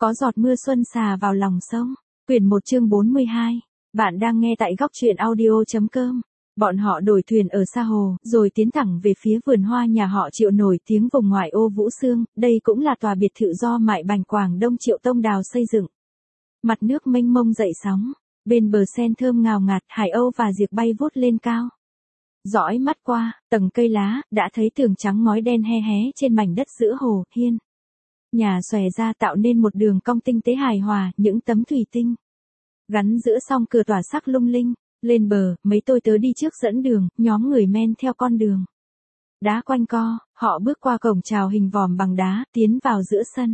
Có giọt mưa xuân xà vào lòng sông. Quyển 1 chương 42. Bạn đang nghe tại góc truyện audio.com. Bọn họ đổi thuyền ở xa hồ, rồi tiến thẳng về phía vườn hoa nhà họ Triệu nổi tiếng vùng ngoại ô Vũ Xương. Đây cũng là tòa biệt thự do Mại Bành Quảng Đông Triệu Tông Đào xây dựng. Mặt nước mênh mông dậy sóng, bên bờ sen thơm ngào ngạt, hải âu và diệc bay vút lên cao. Dõi mắt qua tầng cây lá, đã thấy tường trắng ngói đen he hé trên mảnh đất giữa hồ hiên. Nhà xòe ra tạo nên một đường cong tinh tế hài hòa, những tấm thủy tinh gắn giữa song cửa tỏa sắc lung linh. Lên bờ, mấy tôi tớ đi trước dẫn đường, nhóm người men theo con đường đá quanh co. Họ bước qua cổng chào hình vòm bằng đá, tiến vào giữa sân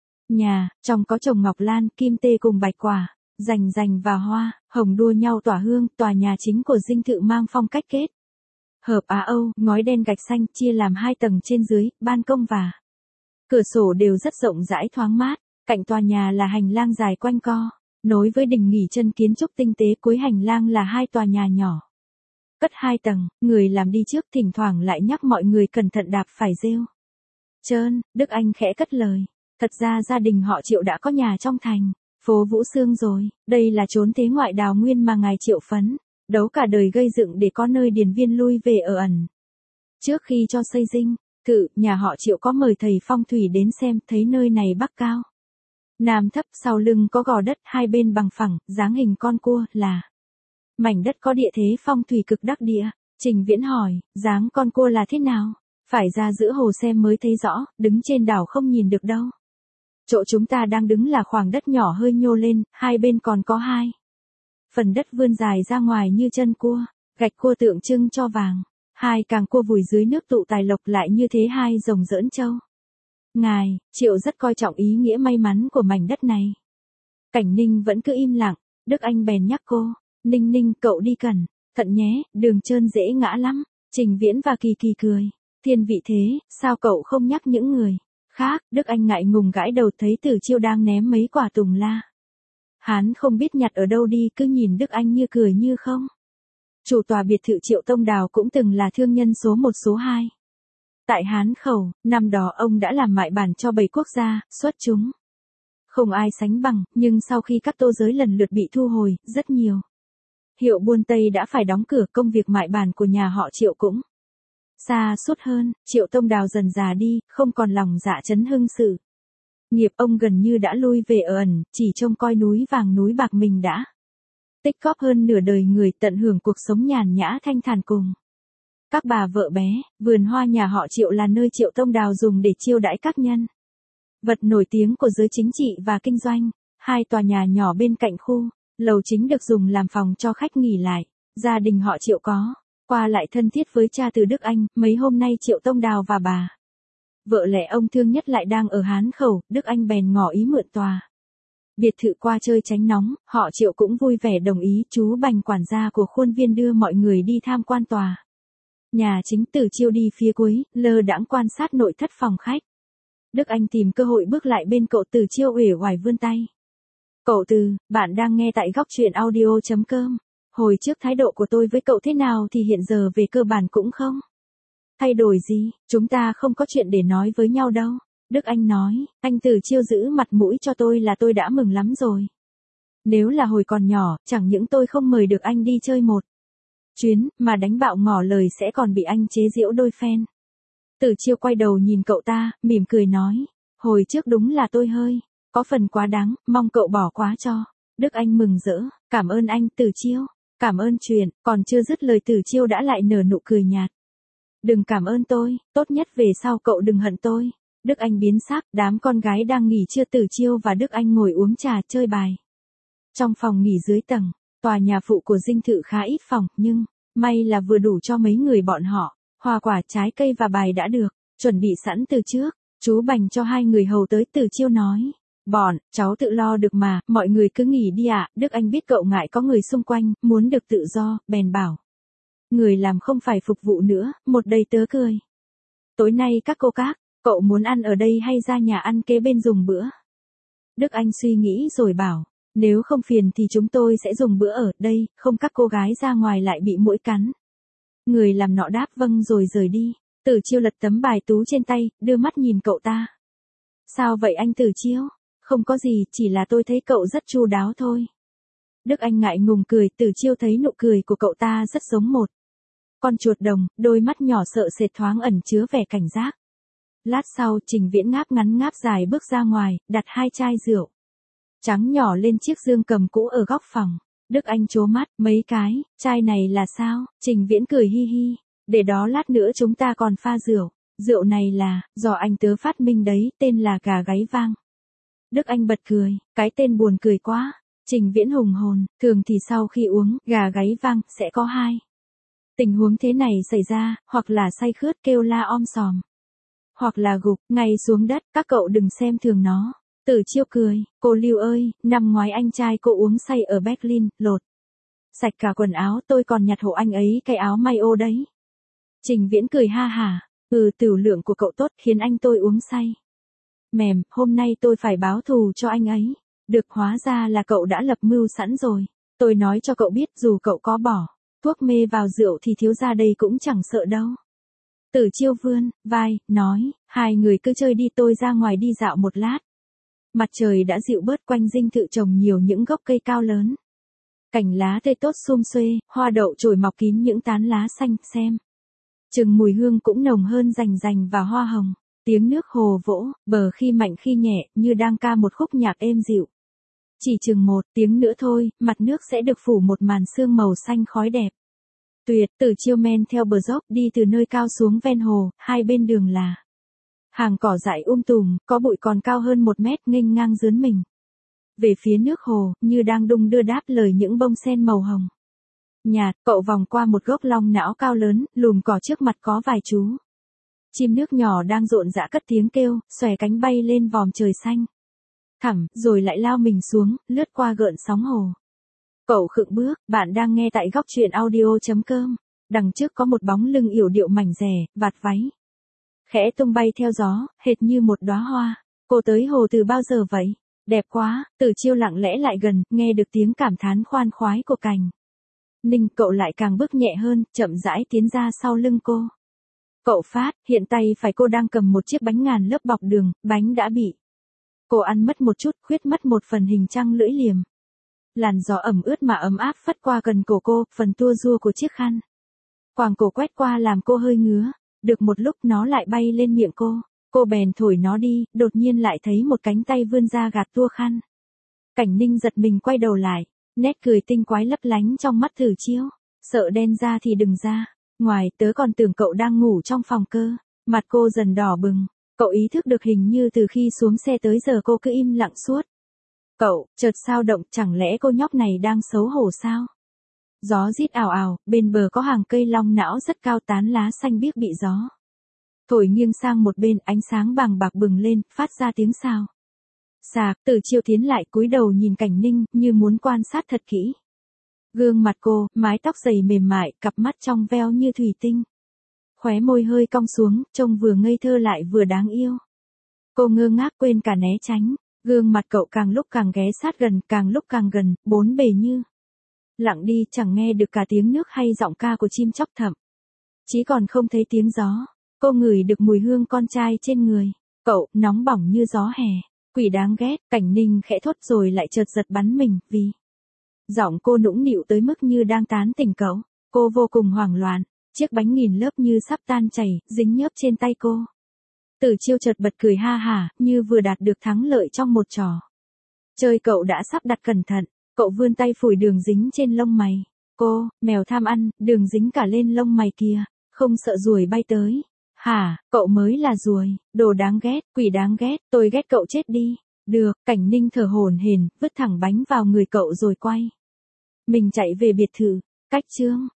nhà. Trong có trồng ngọc lan, kim tê cùng bạch quả, rành rành và hoa hồng đua nhau tỏa hương. Tòa nhà chính của dinh thự mang phong cách kết hợp Á Âu, ngói đen gạch xanh, chia làm 2 tầng trên dưới, ban công và cửa sổ đều rất rộng rãi thoáng mát. Cạnh tòa nhà là hành lang dài quanh co, nối với đình nghỉ chân kiến trúc tinh tế. Cuối hành lang là 2 tòa nhà nhỏ, cất 2 tầng. Người làm đi trước thỉnh thoảng lại nhắc mọi người cẩn thận đạp phải rêu trơn. Đức Anh khẽ cất lời. Thật ra gia đình họ Triệu đã có nhà trong thành phố Vũ Xương rồi. Đây là chốn thế ngoại đào nguyên mà ngài Triệu phấn đấu cả đời gây dựng để có nơi điền viên lui về ở ẩn. Trước khi cho xây dinh thự, nhà họ Triệu có mời thầy phong thủy đến xem, thấy nơi này bắc cao nam thấp, sau lưng có gò đất, 2 bên bằng phẳng, dáng hình con cua, là mảnh đất có địa thế phong thủy cực đắc địa. Trình Viễn hỏi, dáng con cua là thế nào? Phải ra giữa hồ xem mới thấy rõ, đứng trên đảo không nhìn được đâu. Chỗ chúng ta đang đứng là khoảng đất nhỏ hơi nhô lên, 2 bên còn có 2 phần đất vươn dài ra ngoài như chân cua, gạch cua tượng trưng cho vàng. 2 càng cua vùi dưới nước tụ tài lộc, lại như thế 2 rồng giỡn trâu. Ngài Triệu rất coi trọng ý nghĩa may mắn của mảnh đất này. Cảnh Ninh vẫn cứ im lặng. Đức Anh bèn nhắc cô, Ninh Ninh, cậu đi cẩn thận nhé, đường trơn dễ ngã lắm. Trình Viễn và Kỳ Kỳ cười. Thiên vị thế, sao cậu không nhắc những người khác? Đức Anh ngại ngùng gãi đầu, thấy Tử Chiêu đang ném mấy quả tùng la. Hắn không biết nhặt ở đâu đi, cứ nhìn Đức Anh như cười như không. Chủ tòa biệt thự Triệu Tông Đào cũng từng là thương nhân số 1 số 2 tại Hán Khẩu. Năm đó ông đã làm mại bản cho 7 quốc gia, xuất chúng không ai sánh bằng. Nhưng sau khi các tô giới lần lượt bị thu hồi, rất nhiều hiệu buôn Tây đã phải đóng cửa. Công việc mại bản của nhà họ Triệu cũng xa suốt hơn. Triệu Tông Đào dần già đi, không còn lòng dạ chấn hưng sự nghiệp. Ông gần như đã lui về ở ẩn, chỉ trông coi núi vàng núi bạc mình đã tích góp hơn nửa đời người, tận hưởng cuộc sống nhàn nhã thanh thản cùng các bà vợ bé. Vườn hoa nhà họ Triệu là nơi Triệu Tông Đào dùng để chiêu đãi các nhân vật nổi tiếng của giới chính trị và kinh doanh. 2 tòa nhà nhỏ bên cạnh khu lầu chính được dùng làm phòng cho khách nghỉ lại. Gia đình họ Triệu có qua lại thân thiết với cha từ Đức Anh. Mấy hôm nay Triệu Tông Đào và bà vợ lẽ ông thương nhất lại đang ở Hán Khẩu. Đức Anh bèn ngỏ ý mượn tòa biệt thự qua chơi tránh nóng. Họ Triệu cũng vui vẻ đồng ý. Chú Bành, quản gia của khuôn viên, đưa mọi người đi tham quan tòa nhà chính. Tử Chiêu đi phía cuối, lơ đãng quan sát nội thất phòng khách. Đức Anh tìm cơ hội bước lại bên cậu. Tử Chiêu uể oải vươn tay. Cậu Từ, bạn đang nghe tại góc truyện audio.com. Hồi trước thái độ của tôi với cậu thế nào thì hiện giờ về cơ bản cũng không thay đổi gì. Chúng ta không có chuyện để nói với nhau đâu. Đức Anh nói. Anh Tử Chiêu giữ mặt mũi cho tôi là tôi đã mừng lắm rồi. Nếu là hồi còn nhỏ, chẳng những tôi không mời được anh đi chơi một chuyến, mà đánh bạo ngỏ lời sẽ còn bị anh chế giễu đôi phen. Tử Chiêu quay đầu nhìn cậu ta, mỉm cười nói. Hồi trước đúng là tôi hơi có phần quá đáng, mong cậu bỏ qua cho. Đức Anh mừng rỡ. Cảm ơn anh Tử Chiêu. Cảm ơn chuyện. Còn chưa dứt lời Tử Chiêu đã lại nở nụ cười nhạt. Đừng cảm ơn tôi, tốt nhất về sau cậu đừng hận tôi. Đức Anh biến sắc. Đám con gái đang nghỉ trưa. Tử Chiêu và Đức Anh ngồi uống trà chơi bài trong phòng nghỉ dưới tầng. Tòa nhà phụ của dinh thự khá ít phòng, nhưng may là vừa đủ cho mấy người bọn họ. Hoa quả, trái cây và bài đã được chuẩn bị sẵn từ trước. Chú Bành cho 2 người hầu tới. Tử Chiêu nói. Bọn cháu tự lo được mà, mọi người cứ nghỉ đi ạ. Đức Anh biết cậu ngại có người xung quanh, muốn được tự do, bèn bảo người làm không phải phục vụ nữa. Một đầy tớ cười. Tối nay cậu muốn ăn ở đây hay ra nhà ăn kế bên dùng bữa? Đức Anh suy nghĩ rồi bảo. Nếu không phiền thì chúng tôi sẽ dùng bữa ở đây, không các cô gái ra ngoài lại bị muỗi cắn. Người làm nọ đáp vâng rồi rời đi. Tử Chiêu lật tấm bài tú trên tay, đưa mắt nhìn cậu ta. Sao vậy anh Tử Chiêu? Không có gì, chỉ là tôi thấy cậu rất chu đáo thôi. Đức Anh ngại ngùng cười, Tử Chiêu thấy nụ cười của cậu ta rất giống một con chuột đồng, đôi mắt nhỏ sợ sệt thoáng ẩn chứa vẻ cảnh giác. Lát sau, Trình Viễn ngáp ngắn ngáp dài bước ra ngoài, đặt 2 chai rượu trắng nhỏ lên chiếc dương cầm cũ ở góc phòng. Đức Anh trố mắt, mấy cái, chai này là sao? Trình Viễn cười hi hi, để đó lát nữa chúng ta còn pha rượu. Rượu này là, do anh tớ phát minh đấy, tên là gà gáy vang. Đức Anh bật cười, cái tên buồn cười quá. Trình Viễn hùng hồn, thường thì sau khi uống gà gáy vang sẽ có 2 tình huống thế này xảy ra, hoặc là say khướt kêu la om sòm, hoặc là gục ngay xuống đất, các cậu đừng xem thường nó. Tử Chiêu cười, cô Lưu ơi, năm ngoái anh trai cô uống say ở Berlin, lột sạch cả quần áo, tôi còn nhặt hộ anh ấy cái áo may ô đấy. Trình Viễn cười ha hả, tiểu lượng của cậu tốt khiến anh tôi uống say. Mềm, hôm nay tôi phải báo thù cho anh ấy. Được, hóa ra là cậu đã lập mưu sẵn rồi. Tôi nói cho cậu biết dù cậu có bỏ thuốc mê vào rượu thì thiếu gia đây cũng chẳng sợ đâu. Tử Chiêu vươn vai, nói, hai người cứ chơi đi, tôi ra ngoài đi dạo một lát. Mặt trời đã dịu bớt, quanh dinh thự trồng nhiều những gốc cây cao lớn. Cành lá tươi tốt sum xuê, hoa đậu trồi mọc kín những tán lá xanh, xem chừng mùi hương cũng nồng hơn rành rành và hoa hồng. Tiếng nước hồ vỗ, bờ khi mạnh khi nhẹ, như đang ca một khúc nhạc êm dịu. Chỉ chừng 1 tiếng nữa thôi, mặt nước sẽ được phủ một màn sương màu xanh khói đẹp. Tuyệt, Tử Chiêu men theo bờ dốc đi từ nơi cao xuống ven hồ, hai bên đường là hàng cỏ dại tùm, có bụi còn cao hơn 1 mét nghênh ngang dướn mình về phía nước hồ, như đang đung đưa đáp lời những bông sen màu hồng nhạt. Cậu vòng qua một gốc long não cao lớn, lùm cỏ trước mặt có vài chú chim nước nhỏ đang rộn rã cất tiếng kêu, xòe cánh bay lên vòm trời xanh thẳm, rồi lại lao mình xuống, lướt qua gợn sóng hồ. Cậu khựng bước, bạn đang nghe tại góc truyện audio.com. Đằng trước có một bóng lưng yểu điệu mảnh dẻ, vạt váy khẽ tung bay theo gió, hệt như một đóa hoa. Cô tới hồ từ bao giờ vậy? Đẹp quá. Tử Chiêu lặng lẽ lại gần, nghe được tiếng cảm thán khoan khoái của Cảnh Ninh, cậu lại càng bước nhẹ hơn, chậm rãi tiến ra sau lưng cô. Cậu phát hiện tay phải cô đang cầm một chiếc bánh ngàn lớp bọc đường, bánh đã bị cô ăn mất một chút, khuyết mất một phần hình trăng lưỡi liềm. Làn gió ẩm ướt mà ấm áp phất qua gần cổ cô, phần tua rua của chiếc khăn quàng cổ quét qua làm cô hơi ngứa. Được một lúc nó lại bay lên miệng cô bèn thổi nó đi, đột nhiên lại thấy một cánh tay vươn ra gạt tua khăn. Cảnh Ninh giật mình quay đầu lại, nét cười tinh quái lấp lánh trong mắt Tử Chiêu. Sợ đen ra thì đừng ra, ngoài tớ còn tưởng cậu đang ngủ trong phòng cơ. Mặt cô dần đỏ bừng, cậu ý thức được hình như từ khi xuống xe tới giờ cô cứ im lặng suốt. Cậu, chợt sao động, chẳng lẽ cô nhóc này đang xấu hổ sao? Gió rít ào ào, bên bờ có hàng cây long não rất cao, tán lá xanh biếc bị gió thổi nghiêng sang một bên, ánh sáng vàng bạc bừng lên, phát ra tiếng xào xạc. Tử Chiêu tiến lại cúi đầu nhìn Cảnh Ninh, như muốn quan sát thật kỹ gương mặt cô, mái tóc dày mềm mại, cặp mắt trong veo như thủy tinh. Khóe môi hơi cong xuống, trông vừa ngây thơ lại vừa đáng yêu. Cô ngơ ngác quên cả né tránh. Gương mặt cậu càng lúc càng ghé sát gần, càng lúc càng gần, bốn bề như lặng đi, chẳng nghe được cả tiếng nước hay giọng ca của chim chóc, thậm chí còn không thấy tiếng gió. Cô ngửi được mùi hương con trai trên người cậu, nóng bỏng như gió hè. Quỷ đáng ghét, Cảnh Ninh khẽ thốt rồi lại chợt giật bắn mình, vì giọng cô nũng nịu tới mức như đang tán tỉnh cậu. Cô vô cùng hoảng loạn, chiếc bánh nghìn lớp như sắp tan chảy, dính nhớp trên tay cô. Tử Chiêu chợt bật cười ha hả, như vừa đạt được thắng lợi trong một trò chơi cậu đã sắp đặt cẩn thận. Cậu vươn tay phủi đường dính trên lông mày. Cô, mèo tham ăn, đường dính cả lên lông mày kìa, không sợ ruồi bay tới. Hả, cậu mới là ruồi, đồ đáng ghét, quỷ đáng ghét, tôi ghét cậu chết đi. Được, Cảnh Ninh thở hổn hển, vứt thẳng bánh vào người cậu rồi quay mình chạy về biệt thự. Cách chương